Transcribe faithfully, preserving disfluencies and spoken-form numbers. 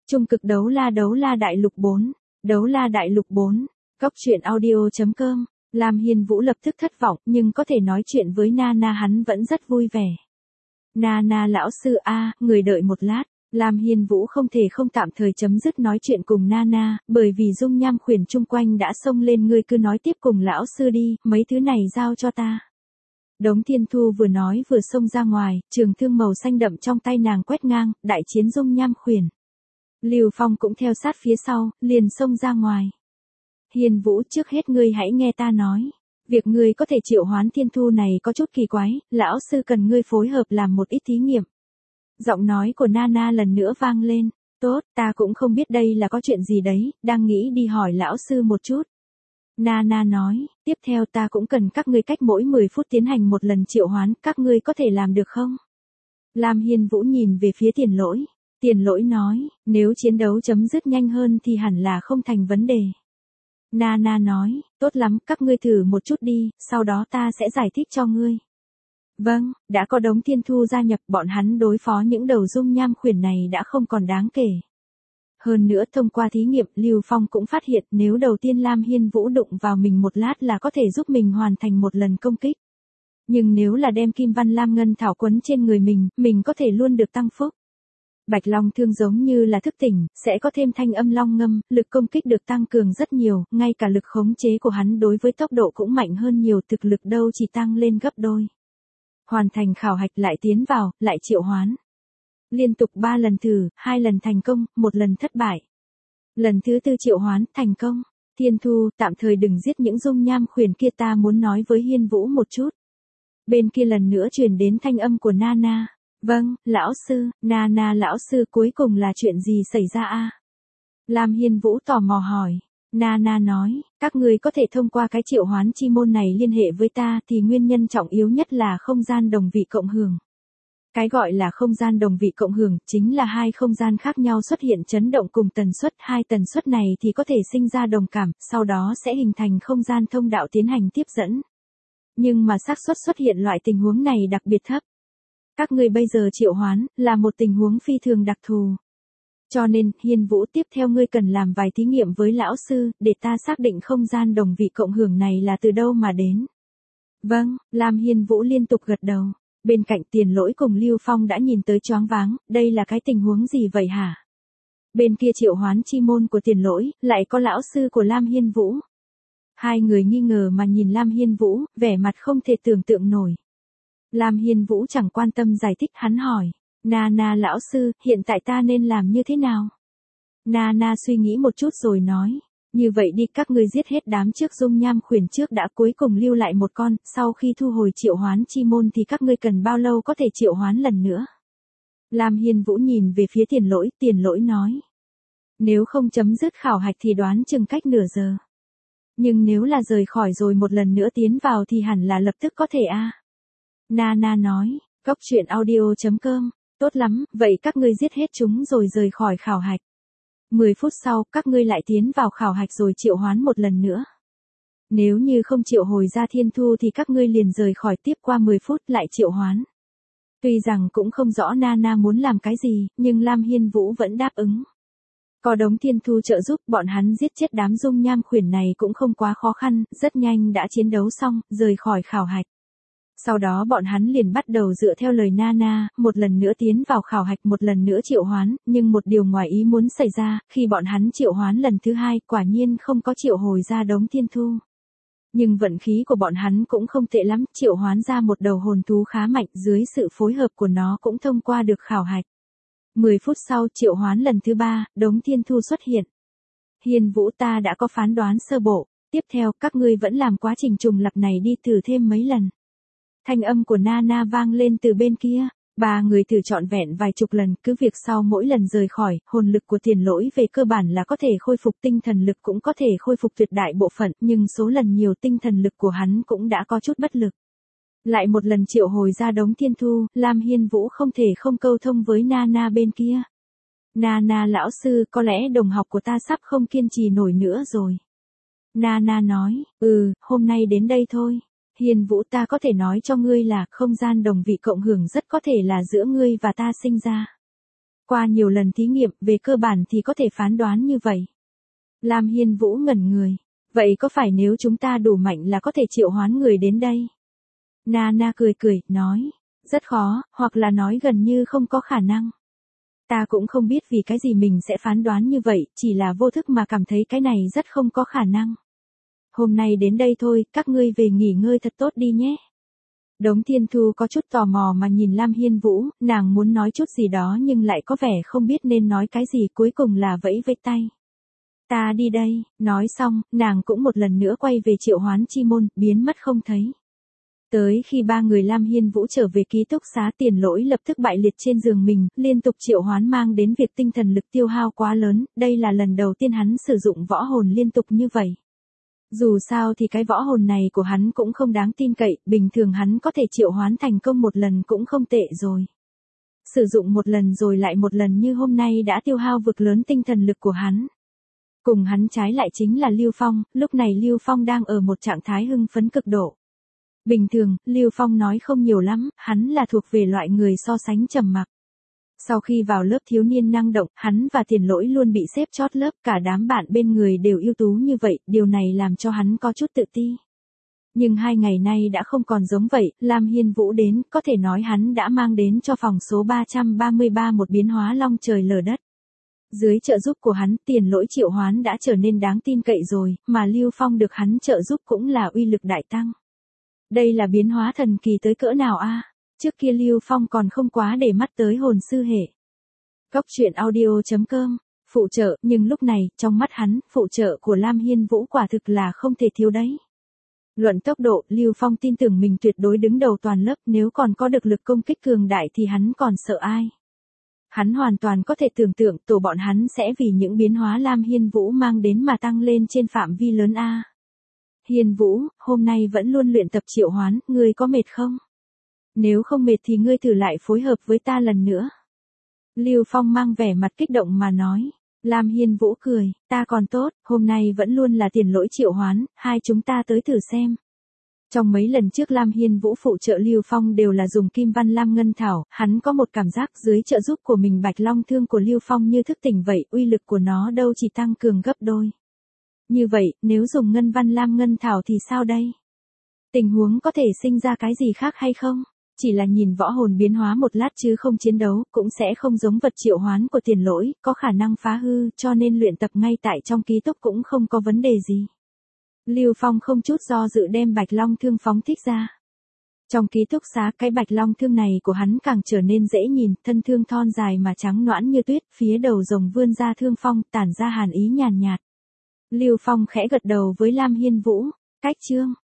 Trung cực đấu la đấu la đại lục bốn. Đấu la đại lục bốn. Cóc truyện audio.com. Lam Hiên Vũ lập tức thất vọng, nhưng có thể nói chuyện với Nana hắn vẫn rất vui vẻ. Nana lão sư a, người đợi một lát. Lam Hiên Vũ không thể không tạm thời chấm dứt nói chuyện cùng Nana, bởi vì dung nham khuyển chung quanh đã xông lên, ngươi cứ nói tiếp cùng lão sư đi, mấy thứ này giao cho ta. Đống Thiên Thu vừa nói vừa xông ra ngoài, trường thương màu xanh đậm trong tay nàng quét ngang, đại chiến dung nham khuyển. Lưu Phong cũng theo sát phía sau, liền xông ra ngoài. Hiên Vũ, trước hết ngươi hãy nghe ta nói. Việc ngươi có thể triệu hoán Thiên Thu này có chút kỳ quái, lão sư cần ngươi phối hợp làm một ít thí nghiệm. Giọng nói của Nana lần nữa vang lên. Tốt, ta cũng không biết đây là có chuyện gì đấy, đang nghĩ đi hỏi lão sư một chút. Nana nói, tiếp theo ta cũng cần các ngươi cách mỗi mười phút tiến hành một lần triệu hoán, các ngươi có thể làm được không? Lam Hiên Vũ nhìn về phía Tiền Lỗi. Tiền Lỗi nói, nếu chiến đấu chấm dứt nhanh hơn thì hẳn là không thành vấn đề. Nana nói, tốt lắm, các ngươi thử một chút đi, sau đó ta sẽ giải thích cho ngươi. Vâng, đã có đống Thiên Thu gia nhập, bọn hắn đối phó những đầu dung nham khuyển này đã không còn đáng kể. Hơn nữa thông qua thí nghiệm, Lưu Phong cũng phát hiện nếu đầu tiên Lam Hiên Vũ đụng vào mình một lát là có thể giúp mình hoàn thành một lần công kích. Nhưng nếu là đem Kim Văn Lam Ngân Thảo quấn trên người mình, mình có thể luôn được tăng phúc. Bạch Long thương giống như là thức tỉnh, sẽ có thêm thanh âm long ngâm, lực công kích được tăng cường rất nhiều, ngay cả lực khống chế của hắn đối với tốc độ cũng mạnh hơn nhiều, thực lực đâu chỉ tăng lên gấp đôi. Hoàn thành khảo hạch lại tiến vào, lại triệu hoán. Liên tục ba lần thử, hai lần thành công, một lần thất bại. Lần thứ tư triệu hoán, thành công. Thiên Thu, tạm thời đừng giết những dung nham khuyển kia, ta muốn nói với Hiên Vũ một chút. Bên kia lần nữa truyền đến thanh âm của Nana. Vâng, lão sư, Nana lão sư, cuối cùng là chuyện gì xảy ra a? Lam Hiên Vũ tò mò hỏi. Nana nói, các người có thể thông qua cái triệu hoán chi môn này liên hệ với ta thì nguyên nhân trọng yếu nhất là không gian đồng vị cộng hưởng. Cái gọi là không gian đồng vị cộng hưởng chính là hai không gian khác nhau xuất hiện chấn động cùng tần suất, hai tần suất này thì có thể sinh ra đồng cảm, sau đó sẽ hình thành không gian thông đạo tiến hành tiếp dẫn. Nhưng mà xác suất xuất hiện loại tình huống này đặc biệt thấp. Các ngươi bây giờ triệu hoán là một tình huống phi thường đặc thù. Cho nên, Hiên Vũ, tiếp theo ngươi cần làm vài thí nghiệm với lão sư, để ta xác định không gian đồng vị cộng hưởng này là từ đâu mà đến. Vâng, Lam Hiên Vũ liên tục gật đầu. Bên cạnh Tiền Lỗi cùng Lưu Phong đã nhìn tới choáng váng, đây là cái tình huống gì vậy hả? Bên kia triệu hoán chi môn của Tiền Lỗi, lại có lão sư của Lam Hiên Vũ. Hai người nghi ngờ mà nhìn Lam Hiên Vũ, vẻ mặt không thể tưởng tượng nổi. Lam Hiên Vũ chẳng quan tâm giải thích, hắn hỏi. Nana lão sư, hiện tại ta nên làm như thế nào? Nana suy nghĩ một chút rồi nói. Như vậy đi, các ngươi giết hết đám trước dung nham khuyển trước đã, cuối cùng lưu lại một con, sau khi thu hồi triệu hoán chi môn thì các ngươi cần bao lâu có thể triệu hoán lần nữa? Lam Hiên Vũ nhìn về phía Tiền Lỗi, Tiền Lỗi nói. Nếu không chấm dứt khảo hạch thì đoán chừng cách nửa giờ. Nhưng nếu là rời khỏi rồi một lần nữa tiến vào thì hẳn là lập tức có thể a. À. Nana nói, cóc truyện audio.com, tốt lắm, vậy các ngươi giết hết chúng rồi rời khỏi khảo hạch. mười phút sau, các ngươi lại tiến vào khảo hạch rồi triệu hoán một lần nữa. Nếu như không triệu hồi ra Thiên Thu thì các ngươi liền rời khỏi, tiếp qua mười phút lại triệu hoán. Tuy rằng cũng không rõ Nana muốn làm cái gì, nhưng Lam Hiên Vũ vẫn đáp ứng. Có đống Thiên Thu trợ giúp, bọn hắn giết chết đám dung nham khuyển này cũng không quá khó khăn, rất nhanh đã chiến đấu xong, rời khỏi khảo hạch. Sau đó bọn hắn liền bắt đầu dựa theo lời Nana, một lần nữa tiến vào khảo hạch, một lần nữa triệu hoán, nhưng một điều ngoài ý muốn xảy ra, khi bọn hắn triệu hoán lần thứ hai, quả nhiên không có triệu hồi ra đống Thiên Thu. Nhưng vận khí của bọn hắn cũng không tệ lắm, triệu hoán ra một đầu hồn thú khá mạnh, dưới sự phối hợp của nó cũng thông qua được khảo hạch. mười phút sau, triệu hoán lần thứ ba, đống Thiên Thu xuất hiện. Hiên Vũ, ta đã có phán đoán sơ bộ, tiếp theo các ngươi vẫn làm quá trình trùng lặp này đi, thử thêm mấy lần. Thanh âm của Nana vang lên từ bên kia, ba người thử trọn vẹn vài chục lần, cứ việc sau mỗi lần rời khỏi, hồn lực của Tiền Lỗi về cơ bản là có thể khôi phục, tinh thần lực cũng có thể khôi phục tuyệt đại bộ phận, nhưng số lần nhiều tinh thần lực của hắn cũng đã có chút bất lực. Lại một lần triệu hồi ra đống Thiên Thu, Lam Hiên Vũ không thể không câu thông với Nana bên kia. Nana lão sư, có lẽ đồng học của ta sắp không kiên trì nổi nữa rồi. Nana nói, ừ, hôm nay đến đây thôi. Hiên Vũ, ta có thể nói cho ngươi là không gian đồng vị cộng hưởng rất có thể là giữa ngươi và ta sinh ra. Qua nhiều lần thí nghiệm, về cơ bản thì có thể phán đoán như vậy. Lam Hiên Vũ ngẩn người. Vậy có phải nếu chúng ta đủ mạnh là có thể triệu hoán người đến đây? Nana cười cười, nói. Rất khó, hoặc là nói gần như không có khả năng. Ta cũng không biết vì cái gì mình sẽ phán đoán như vậy, chỉ là vô thức mà cảm thấy cái này rất không có khả năng. Hôm nay đến đây thôi, các ngươi về nghỉ ngơi thật tốt đi nhé. Đống Thiên Thu có chút tò mò mà nhìn Lam Hiên Vũ, nàng muốn nói chút gì đó nhưng lại có vẻ không biết nên nói cái gì, cuối cùng là vẫy vẫy tay. Ta đi đây, nói xong, nàng cũng một lần nữa quay về triệu hoán chi môn, biến mất không thấy. Tới khi ba người Lam Hiên Vũ trở về ký túc xá, Tiền Lỗi lập tức bại liệt trên giường mình, liên tục triệu hoán mang đến việc tinh thần lực tiêu hao quá lớn, đây là lần đầu tiên hắn sử dụng võ hồn liên tục như vậy. Dù sao thì cái võ hồn này của hắn cũng không đáng tin cậy, bình thường hắn có thể triệu hoán thành công một lần cũng không tệ rồi. Sử dụng một lần rồi lại một lần như hôm nay đã tiêu hao vực lớn tinh thần lực của hắn. Cùng hắn trái lại chính là Lưu Phong, lúc này Lưu Phong đang ở một trạng thái hưng phấn cực độ. Bình thường, Lưu Phong nói không nhiều lắm, hắn là thuộc về loại người so sánh trầm mặc. Sau khi vào lớp thiếu niên năng động, hắn và Tiền Lỗi luôn bị xếp chót lớp, cả đám bạn bên người đều ưu tú như vậy, điều này làm cho hắn có chút tự ti. Nhưng hai ngày nay đã không còn giống vậy, Lam Hiên Vũ đến, có thể nói hắn đã mang đến cho phòng số ba trăm ba mươi ba một biến hóa long trời lở đất. Dưới trợ giúp của hắn, Tiền Lỗi triệu hoán đã trở nên đáng tin cậy rồi, mà Lưu Phong được hắn trợ giúp cũng là uy lực đại tăng. Đây là biến hóa thần kỳ tới cỡ nào a? À? Trước kia Lưu Phong còn không quá để mắt tới hồn sư hệ. Cốc truyện audio chấm com, phụ trợ, nhưng lúc này, trong mắt hắn, phụ trợ của Lam Hiên Vũ quả thực là không thể thiếu đấy. Luận tốc độ, Lưu Phong tin tưởng mình tuyệt đối đứng đầu toàn lớp, nếu còn có được lực công kích cường đại thì hắn còn sợ ai. Hắn hoàn toàn có thể tưởng tượng tổ bọn hắn sẽ vì những biến hóa Lam Hiên Vũ mang đến mà tăng lên trên phạm vi lớn a. Hiên Vũ, hôm nay vẫn luôn luyện tập triệu hoán, ngươi có mệt không? Nếu không mệt thì ngươi thử lại phối hợp với ta lần nữa. Lưu Phong mang vẻ mặt kích động mà nói. Lam Hiên Vũ cười, ta còn tốt, hôm nay vẫn luôn là Tiền Lỗi triệu hoán, hai chúng ta tới thử xem. Trong mấy lần trước Lam Hiên Vũ phụ trợ Lưu Phong đều là dùng Kim Văn Lam Ngân Thảo, hắn có một cảm giác dưới trợ giúp của mình Bạch Long Thương của Lưu Phong như thức tỉnh vậy, uy lực của nó đâu chỉ tăng cường gấp đôi. Như vậy, nếu dùng Ngân Văn Lam Ngân Thảo thì sao đây? Tình huống có thể sinh ra cái gì khác hay không? Chỉ là nhìn võ hồn biến hóa một lát chứ không chiến đấu, cũng sẽ không giống vật triệu hoán của Tiền Lỗi, có khả năng phá hư, cho nên luyện tập ngay tại trong ký túc cũng không có vấn đề gì. Lưu Phong không chút do dự đem Bạch Long Thương phóng thích ra. Trong ký túc xá, cái Bạch Long Thương này của hắn càng trở nên dễ nhìn, thân thương thon dài mà trắng nõn như tuyết, phía đầu rồng vươn ra thương phong, tản ra hàn ý nhàn nhạt. Lưu Phong khẽ gật đầu với Lam Hiên Vũ, cách chương.